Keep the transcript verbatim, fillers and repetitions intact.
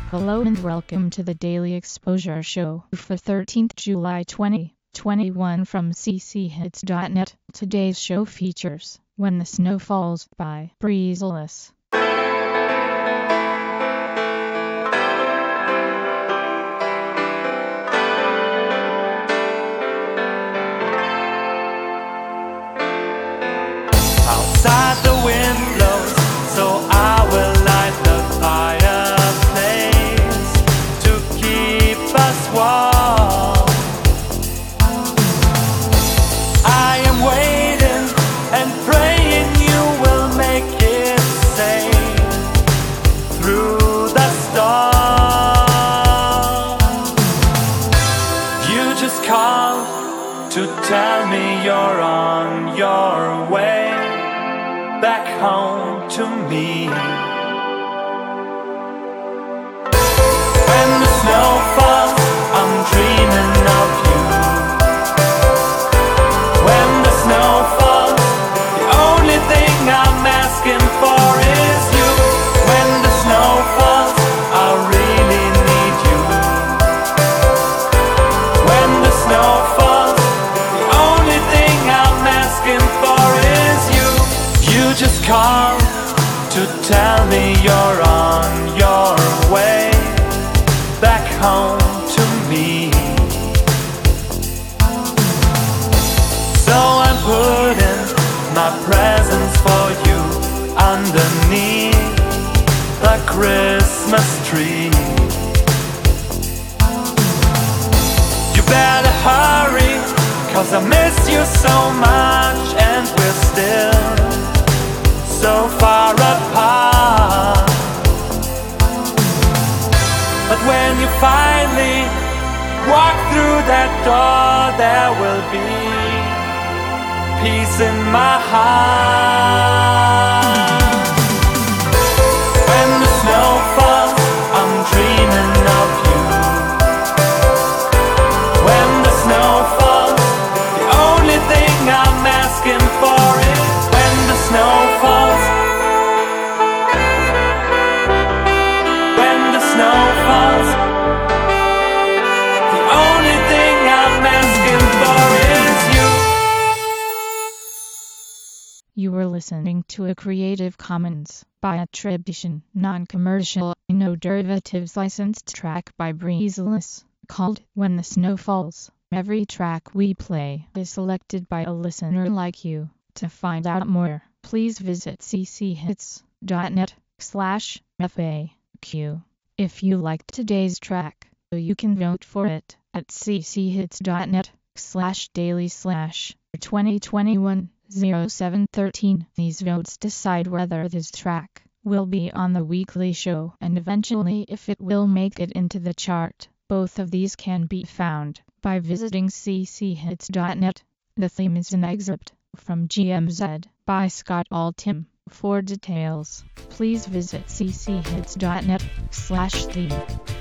Hello and welcome to the Daily Exposure Show for thirteenth July twenty twenty-one from c c hits dot net. Today's show features When the Snow Falls by Breezeless. Outside the wind blows, so I will light the fireplace to keep us warm. I am waiting and praying you will make it safe through the storm. You just called to tell me you're on your way back home to me. When the snow falls, I'm dreaming of you. When the snow falls, the only thing I'm asking for is you. When the snow falls, I really need you. When the snow falls, the only thing I'm asking for is you. You just called to tell me you're on your way back home to me. So I'm putting my presents for you underneath the Christmas tree. You better hurry, 'cause I miss you so much and we're still so far apart. But when you finally walk through that door, there will be peace in my heart. When the snow falls, I'm dreaming of you. When the snow falls, the only thing I'm asking for is when the snow falls. When the snow falls, the only thing I'm asking for is you. You were listening to a Creative Commons by attribution, non-commercial, no derivatives licensed track by Breezeless, called When the Snow Falls. Every track we play is selected by a listener like you. To find out more, please visit c c hits dot net slash F A Q. If you liked today's track, you can vote for it at c c hits dot net slash daily slash twenty twenty-one oh seven thirteen. These votes decide whether this track will be on the weekly show and eventually if it will make it into the chart. Both of these can be found by visiting c c hits dot net. The theme is an excerpt from G M Z by Scott Altham. For details, please visit c c hits dot net slash theme.